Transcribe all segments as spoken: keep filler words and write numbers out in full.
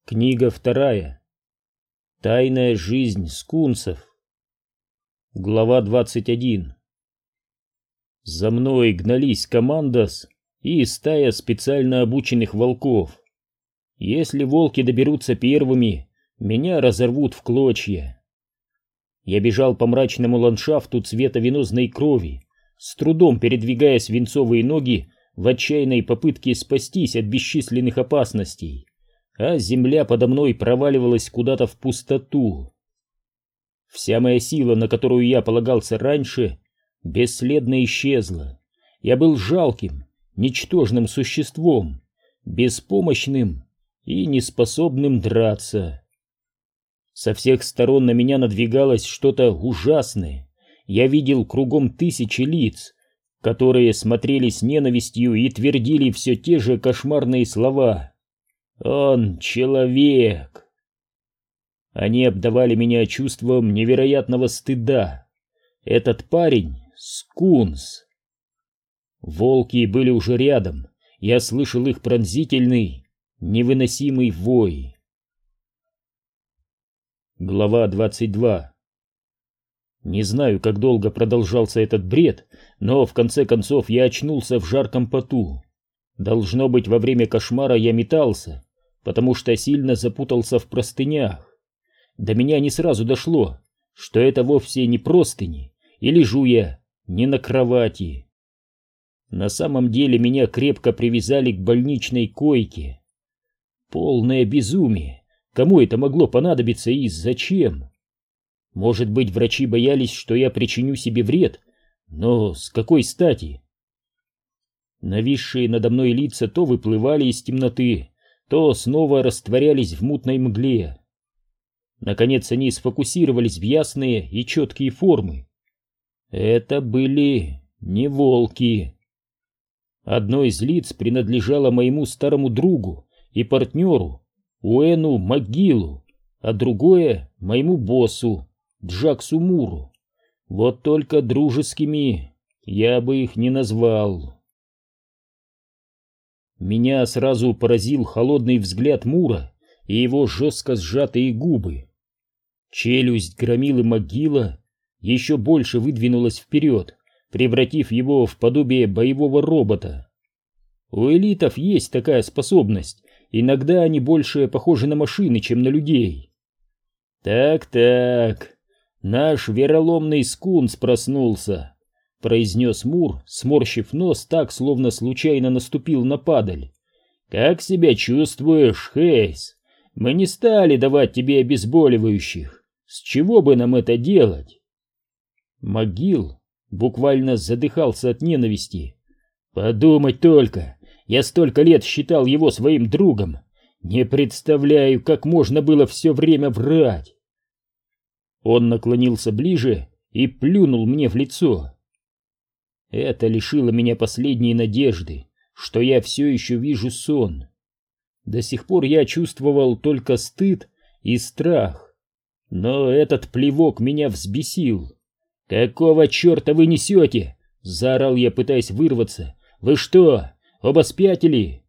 Книга вторая. Тайная жизнь скунсов. Глава двадцать один. За мной гнались командос и стая специально обученных волков. Если волки доберутся первыми, меня разорвут в клочья. Я бежал по мрачному ландшафту цвета венозной крови, с трудом передвигая свинцовые ноги в отчаянной попытке спастись от бесчисленных опасностей, а земля подо мной проваливалась куда-то в пустоту. Вся моя сила, на которую я полагался раньше, бесследно исчезла. Я был жалким, ничтожным существом, беспомощным и неспособным драться. Со всех сторон на меня надвигалось что-то ужасное. Я видел кругом тысячи лиц, которые смотрели с ненавистью и твердили все те же кошмарные слова. Он человек. Они обдавали меня чувством невероятного стыда. Этот парень — скунс. Волки были уже рядом. Я слышал их пронзительный, невыносимый вой. Глава двадцать два. Не знаю, как долго продолжался этот бред, но в конце концов я очнулся в жарком поту. Должно быть, во время кошмара я метался, потому что сильно запутался в простынях. До меня не сразу дошло, что это вовсе не простыни, и лежу я не на кровати. На самом деле меня крепко привязали к больничной койке. Полное безумие. Кому это могло понадобиться и зачем? Может быть, врачи боялись, что я причиню себе вред, но с какой стати? Нависшие надо мной лица то выплывали из темноты, то снова растворялись в мутной мгле. Наконец они сфокусировались в ясные и четкие формы. Это были не волки. Одно из лиц принадлежало моему старому другу и партнеру Уэну Макгиллу, а другое — моему боссу Джаксу Муру. Вот только дружескими я бы их не назвал. Меня сразу поразил холодный взгляд Мура и его жестко сжатые губы. Челюсть громилы Макгилла еще больше выдвинулась вперед, превратив его в подобие боевого робота. У элитов есть такая способность, иногда они больше похожи на машины, чем на людей. «Так-так, наш вероломный скунс проснулся», — произнес Мур, сморщив нос так, словно случайно наступил на падаль. «Как себя чувствуешь, Хейс? Мы не стали давать тебе обезболивающих. С чего бы нам это делать?» Макгилл буквально задыхался от ненависти. «Подумать только, я столько лет считал его своим другом. Не представляю, как можно было все время врать». Он наклонился ближе и плюнул мне в лицо. Это лишило меня последней надежды, что я все еще вижу сон. До сих пор я чувствовал только стыд и страх. Но этот плевок меня взбесил. «Какого черта вы несете?» — заорал я, пытаясь вырваться. «Вы что, оба спятили?»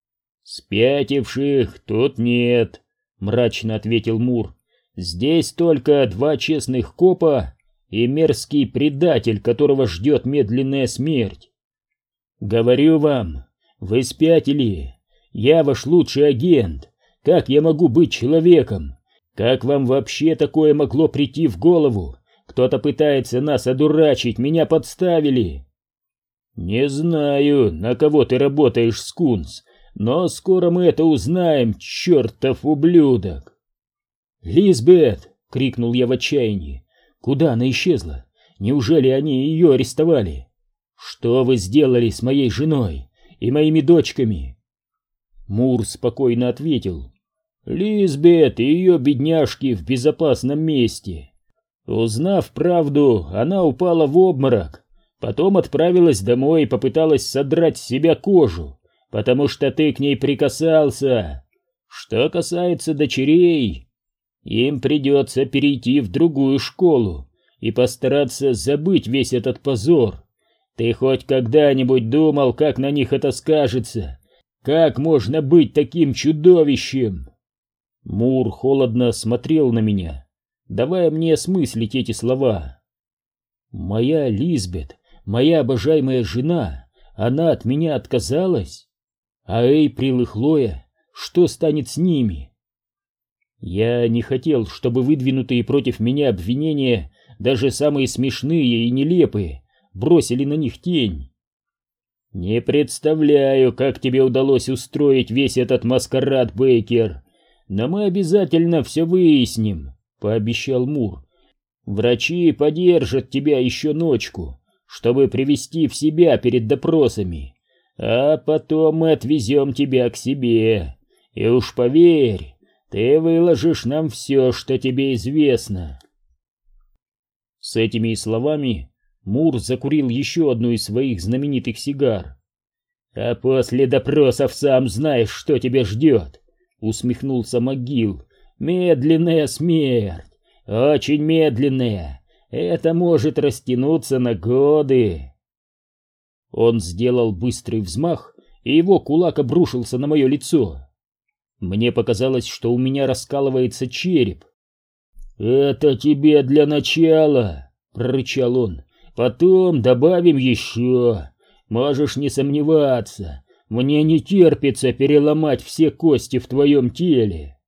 «Спятивших тут нет», — мрачно ответил Мур. «Здесь только два честных копа и мерзкий предатель, которого ждет медленная смерть. Говорю вам, вы спятили. Я ваш лучший агент. Как я могу быть человеком? Как вам вообще такое могло прийти в голову? Кто-то пытается нас одурачить, меня подставили». «Не знаю, на кого ты работаешь, скунс, но скоро мы это узнаем, чертов ублюдок!» «Лизбет!» — крикнул я в отчаянии. «Куда она исчезла? Неужели они ее арестовали? Что вы сделали с моей женой и моими дочками?» Мур спокойно ответил. «Лизбет и ее бедняжки в безопасном месте. Узнав правду, она упала в обморок, потом отправилась домой и попыталась содрать с себя кожу, потому что ты к ней прикасался. Что касается дочерей, им придется перейти в другую школу и постараться забыть весь этот позор. Ты хоть когда-нибудь думал, как на них это скажется? Как можно быть таким чудовищем?» Мур холодно смотрел на меня, давая мне осмыслить эти слова. Моя Лизбет, моя обожаемая жена, она от меня отказалась? А Эйприл и Хлоя, что станет с ними? Я не хотел, чтобы выдвинутые против меня обвинения, даже самые смешные и нелепые, бросили на них тень. «Не представляю, как тебе удалось устроить весь этот маскарад, Бейкер, но мы обязательно все выясним», — пообещал Мур. «Врачи подержат тебя еще ночку, чтобы привести в себя перед допросами, а потом мы отвезем тебя к себе, и уж поверь, ты выложишь нам все, что тебе известно». С этими словами Мур закурил еще одну из своих знаменитых сигар. «А после допросов сам знаешь, что тебя ждет», — усмехнулся МcГилл. «Медленная смерть, очень медленная, это может растянуться на годы». Он сделал быстрый взмах, и его кулак обрушился на мое лицо. Мне показалось, что у меня раскалывается череп. «Это тебе для начала», — прорычал он. «Потом добавим еще. Можешь не сомневаться, мне не терпится переломать все кости в твоем теле».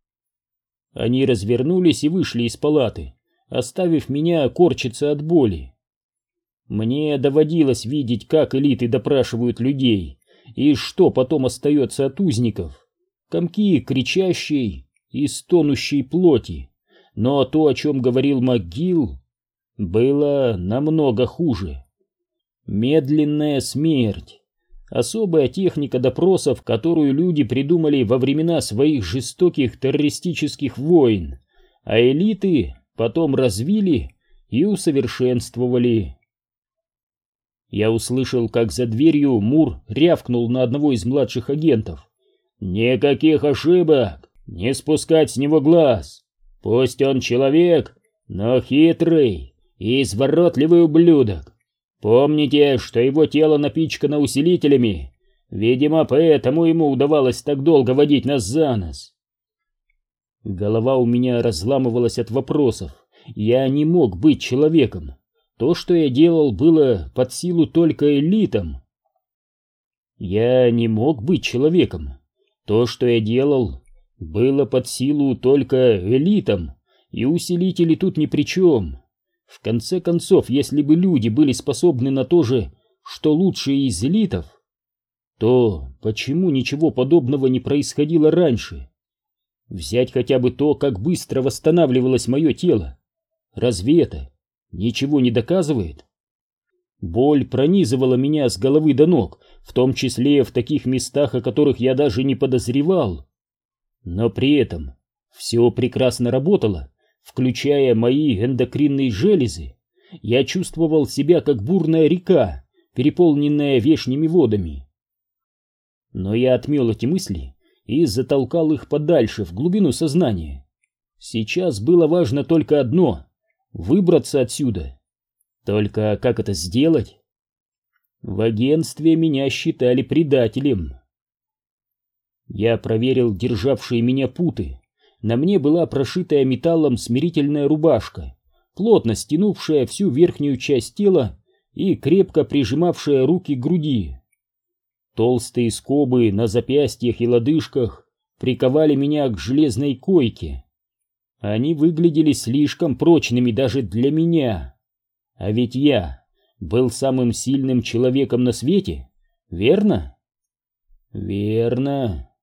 Они развернулись и вышли из палаты, оставив меня корчиться от боли. Мне доводилось видеть, как элиты допрашивают людей, и что потом остается от узников. Комки кричащей и стонущей плоти. Но то, о чем говорил МcГилл, было намного хуже. Медленная смерть. Особая техника допросов, которую люди придумали во времена своих жестоких террористических войн, а элиты потом развили и усовершенствовали. Я услышал, как за дверью Мур рявкнул на одного из младших агентов. «Никаких ошибок! Не спускать с него глаз! Пусть он человек, но хитрый и изворотливый ублюдок! Помните, что его тело напичкано усилителями, видимо, поэтому ему удавалось так долго водить нас за нос!» Голова у меня разламывалась от вопросов. Я не мог быть человеком. То, что я делал, было под силу только элитам. Я не мог быть человеком. То, что я делал, было под силу только элитам, и усилители тут ни при чем. В конце концов, если бы люди были способны на то же, что лучшие из элитов, то почему ничего подобного не происходило раньше? Взять хотя бы то, как быстро восстанавливалось мое тело. Разве это ничего не доказывает? Боль пронизывала меня с головы до ног, в том числе в таких местах, о которых я даже не подозревал. Но при этом все прекрасно работало, включая мои эндокринные железы. Я чувствовал себя как бурная река, переполненная вешними водами. Но я отмел эти мысли и затолкал их подальше, в глубину сознания. Сейчас было важно только одно — выбраться отсюда. Только как это сделать? В агентстве меня считали предателем. Я проверил державшие меня путы. На мне была прошитая металлом смирительная рубашка, плотно стянувшая всю верхнюю часть тела и крепко прижимавшая руки к груди. Толстые скобы на запястьях и лодыжках приковали меня к железной койке. Они выглядели слишком прочными даже для меня. А ведь я был самым сильным человеком на свете, верно? Верно.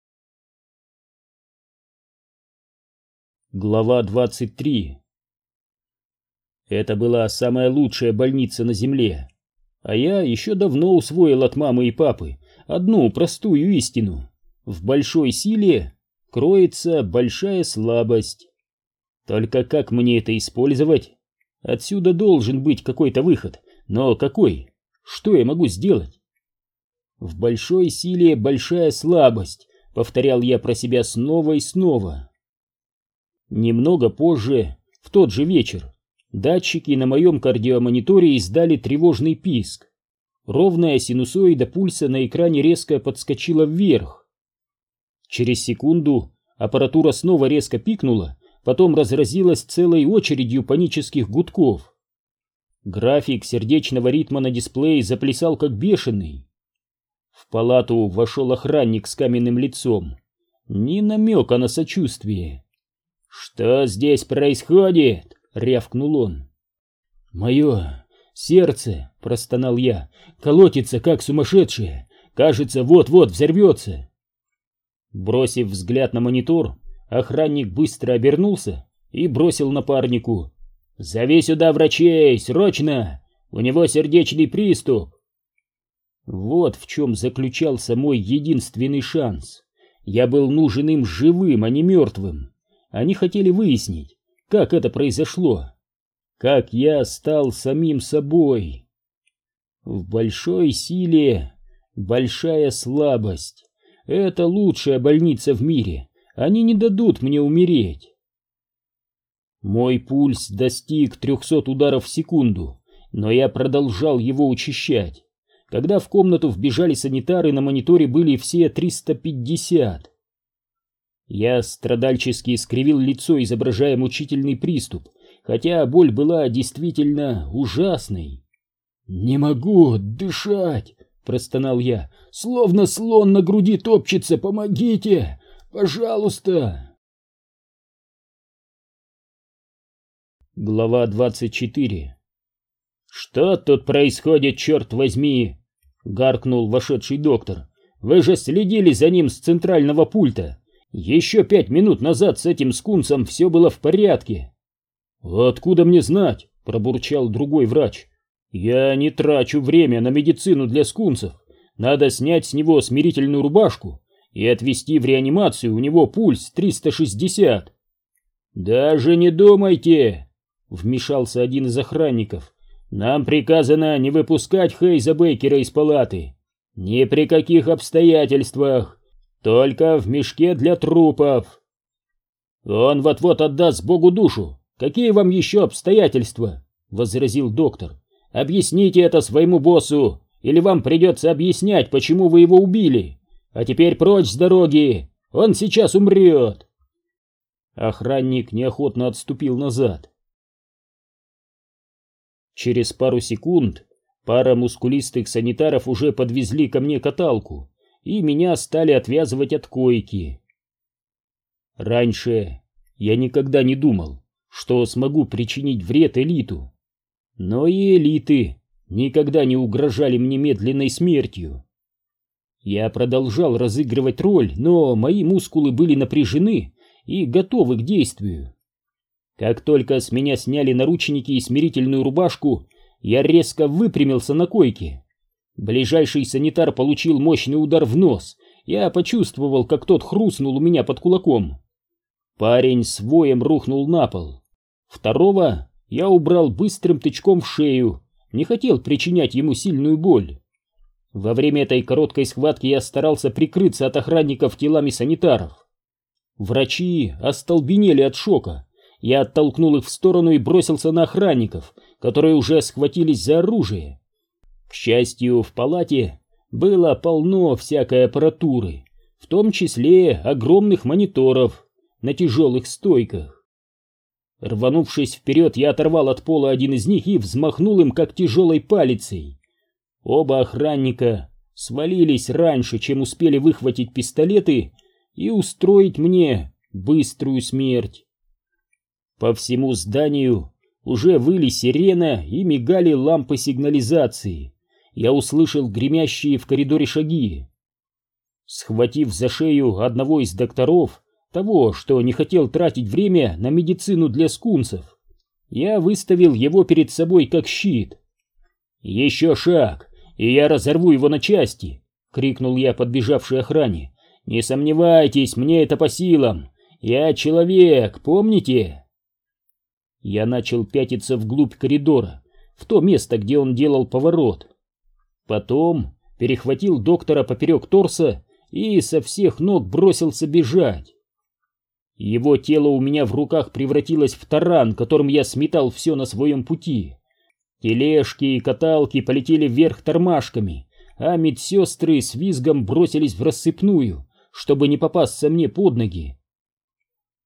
Глава двадцать три. Это была самая лучшая больница на земле, а я еще давно усвоил от мамы и папы одну простую истину: в большой силе кроется большая слабость. Только как мне это использовать? Отсюда должен быть какой-то выход, но какой? Что я могу сделать? В большой силе большая слабость, повторял я про себя снова и снова. Немного позже, в тот же вечер, датчики на моем кардиомониторе издали тревожный писк. Ровная синусоида пульса на экране резко подскочила вверх. Через секунду аппаратура снова резко пикнула, потом разразилась целой очередью панических гудков. График сердечного ритма на дисплее заплясал как бешеный. В палату вошел охранник с каменным лицом. Ни намека на сочувствие. «Что здесь происходит?» — рявкнул он. «Мое сердце», — простонал я, — «колотится, как сумасшедшее. Кажется, вот-вот взорвется». Бросив взгляд на монитор, охранник быстро обернулся и бросил напарнику: «Зови сюда врачей, срочно! У него сердечный приступ!» Вот в чем заключался мой единственный шанс. Я был нужен им живым, а не мертвым. Они хотели выяснить, как это произошло, как я стал самим собой. В большой силе большая слабость. Это лучшая больница в мире. Они не дадут мне умереть. Мой пульс достиг трехсот ударов в секунду, но я продолжал его учащать. Когда в комнату вбежали санитары, на мониторе были все триста пятьдесят. Я страдальчески искривил лицо, изображая мучительный приступ, хотя боль была действительно ужасной. «Не могу дышать!» — простонал я. «Словно слон на груди топчется! Помогите! Пожалуйста!» Глава двадцать четыре. «Что тут происходит, черт возьми?» — гаркнул вошедший доктор. «Вы же следили за ним с центрального пульта. Еще пять минут назад с этим скунсом все было в порядке». «Откуда мне знать?» — пробурчал другой врач. «Я не трачу время на медицину для скунсов. Надо снять с него смирительную рубашку и отвезти в реанимацию, у него пульс триста шестьдесят». «Даже не думайте!» — вмешался один из охранников. «Нам приказано не выпускать Хейза Бейкера из палаты. Ни при каких обстоятельствах. Только в мешке для трупов. Он вот-вот отдаст Богу душу. Какие вам еще обстоятельства?» — возразил доктор. «Объясните это своему боссу, или вам придется объяснять, почему вы его убили. А теперь прочь с дороги, он сейчас умрет». Охранник неохотно отступил назад. Через пару секунд пара мускулистых санитаров уже подвезли ко мне каталку, и меня стали отвязывать от койки. Раньше я никогда не думал, что смогу причинить вред элиту. Но и элиты никогда не угрожали мне медленной смертью. Я продолжал разыгрывать роль, но мои мускулы были напряжены и готовы к действию. Как только с меня сняли наручники и смирительную рубашку, я резко выпрямился на койке. Ближайший санитар получил мощный удар в нос. Я почувствовал, как тот хрустнул у меня под кулаком. Парень с воем рухнул на пол. Второго я убрал быстрым тычком в шею, не хотел причинять ему сильную боль. Во время этой короткой схватки я старался прикрыться от охранников телами санитаров. Врачи остолбенели от шока. Я оттолкнул их в сторону и бросился на охранников, которые уже схватились за оружие. К счастью, в палате было полно всякой аппаратуры, в том числе огромных мониторов на тяжелых стойках. Рванувшись вперед, я оторвал от пола один из них и взмахнул им, как тяжелой палицей. Оба охранника свалились раньше, чем успели выхватить пистолеты и устроить мне быструю смерть. По всему зданию уже выли сирена и мигали лампы сигнализации. Я услышал гремящие в коридоре шаги. Схватив за шею одного из докторов, того, что не хотел тратить время на медицину для скунсов, я выставил его перед собой как щит. «Еще шаг, и я разорву его на части!» — крикнул я подбежавшей охране. «Не сомневайтесь, мне это по силам! Я человек, помните?» Я начал пятиться вглубь коридора, в то место, где он делал поворот. Потом перехватил доктора поперек торса и со всех ног бросился бежать. Его тело у меня в руках превратилось в таран, которым я сметал все на своем пути. Тележки и каталки полетели вверх тормашками, а медсестры с визгом бросились в рассыпную, чтобы не попасться мне под ноги.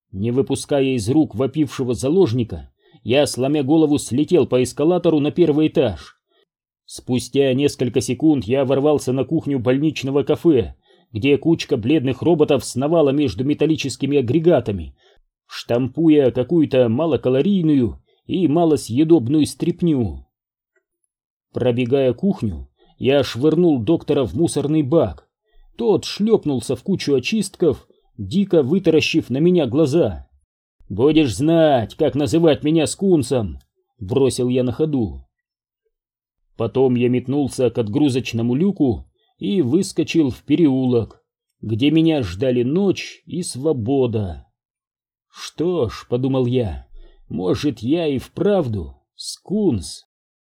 Не выпуская из рук вопившего заложника, я, сломя голову, слетел по эскалатору на первый этаж. Спустя несколько секунд я ворвался на кухню больничного кафе, где кучка бледных роботов сновала между металлическими агрегатами, штампуя какую-то малокалорийную и малосъедобную стряпню. Пробегая кухню, я швырнул доктора в мусорный бак. Тот шлепнулся в кучу очистков, дико вытаращив на меня глаза. «Будешь знать, как называть меня скунсом!» — бросил я на ходу. Потом я метнулся к отгрузочному люку и выскочил в переулок, где меня ждали ночь и свобода. «Что ж», — подумал я, — «может, я и вправду скунс».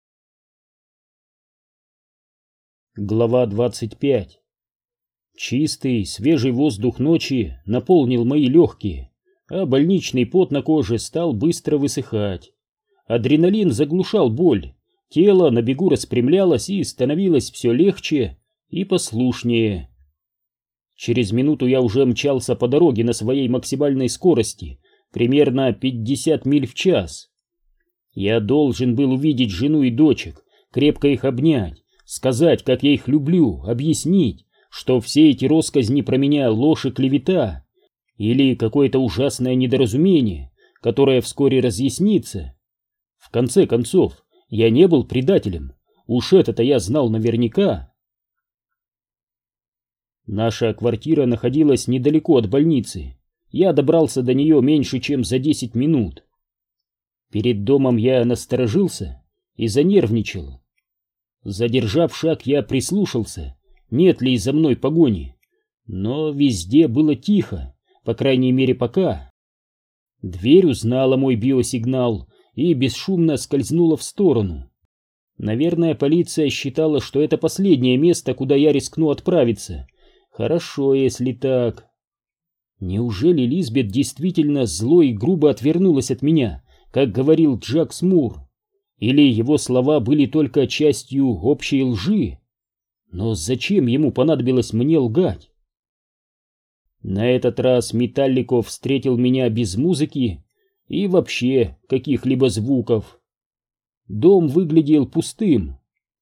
Глава двадцать пять. Чистый, свежий воздух ночи наполнил мои легкие, а больничный пот на коже стал быстро высыхать. Адреналин заглушал боль, тело на бегу распрямлялось и становилось все легче и послушнее. Через минуту я уже мчался по дороге на своей максимальной скорости, примерно пятьдесят миль в час. Я должен был увидеть жену и дочек, крепко их обнять, сказать, как я их люблю, объяснить, что все эти россказни про меня ложь и клевета, или какое-то ужасное недоразумение, которое вскоре разъяснится. В конце концов, я не был предателем, уж это-то я знал наверняка. Наша квартира находилась недалеко от больницы. Я добрался до нее меньше, чем за десять минут. Перед домом я насторожился и занервничал. Задержав шаг, я прислушался, нет ли за мной погони, но везде было тихо, по крайней мере пока. Дверь узнала мой биосигнал и бесшумно скользнула в сторону. Наверное, полиция считала, что это последнее место, куда я рискну отправиться. Хорошо, если так. Неужели Лизбет действительно зло и грубо отвернулась от меня, как говорил Джакс Мур? Или его слова были только частью общей лжи? Но зачем ему понадобилось мне лгать? На этот раз Металлико встретил меня без музыки и вообще каких-либо звуков. Дом выглядел пустым.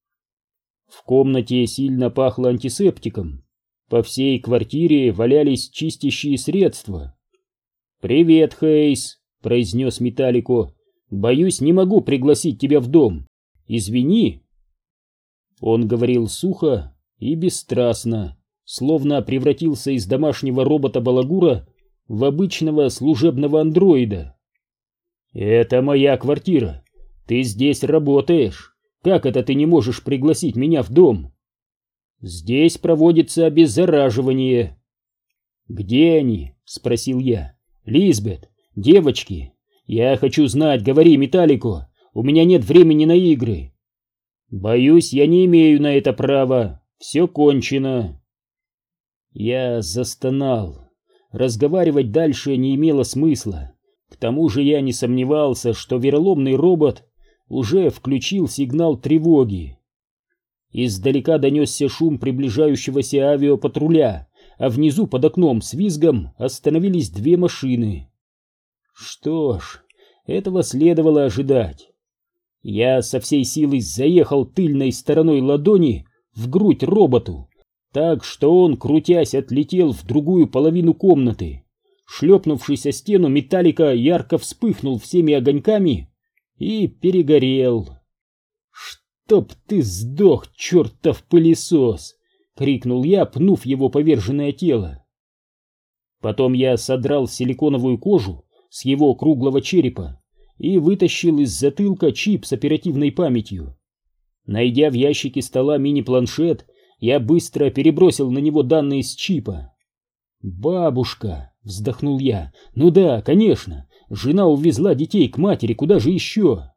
В комнате сильно пахло антисептиком. По всей квартире валялись чистящие средства. «Привет, Хейс», — произнес Металлико. «Боюсь, не могу пригласить тебя в дом. Извини». Он говорил сухо и бесстрастно, словно превратился из домашнего робота-балагура в обычного служебного андроида. «Это моя квартира. Ты здесь работаешь. Как это ты не можешь пригласить меня в дом? Здесь проводится обеззараживание». «Где они?» — спросил я. «Лизбет, девочки, я хочу знать, говори, Металлико, у меня нет времени на игры». «Боюсь, я не имею на это права. Все кончено». Я застонал. Разговаривать дальше не имело смысла. К тому же я не сомневался, что вероломный робот уже включил сигнал тревоги. Издалека донесся шум приближающегося авиапатруля, а внизу под окном с визгом остановились две машины. Что ж, этого следовало ожидать. Я со всей силы заехал тыльной стороной ладони в грудь роботу, так что он, крутясь, отлетел в другую половину комнаты. Шлепнувшись о стену, Металлико ярко вспыхнул всеми огоньками и перегорел. «Чтоб ты сдох, чертов пылесос!» — крикнул я, пнув его поверженное тело. Потом я содрал силиконовую кожу с его круглого черепа и вытащил из затылка чип с оперативной памятью. Найдя в ящике стола мини-планшет, я быстро перебросил на него данные с чипа. «Бабушка!» — вздохнул я. «Ну да, конечно, жена увезла детей к матери, куда же еще?»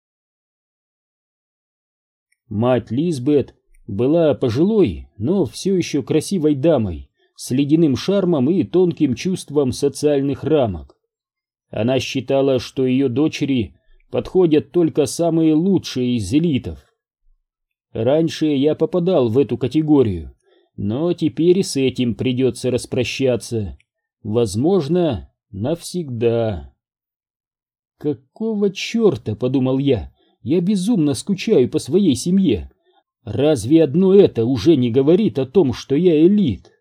Мать Лизбет была пожилой, но все еще красивой дамой, с ледяным шармом и тонким чувством социальных рамок. Она считала, что ее дочери подходят только самые лучшие из элитов. Раньше я попадал в эту категорию, но теперь и с этим придется распрощаться. Возможно, Навсегда. «Какого черта?» — подумал я. «Я безумно скучаю по своей семье. Разве одно это уже не говорит о том, что я элит?»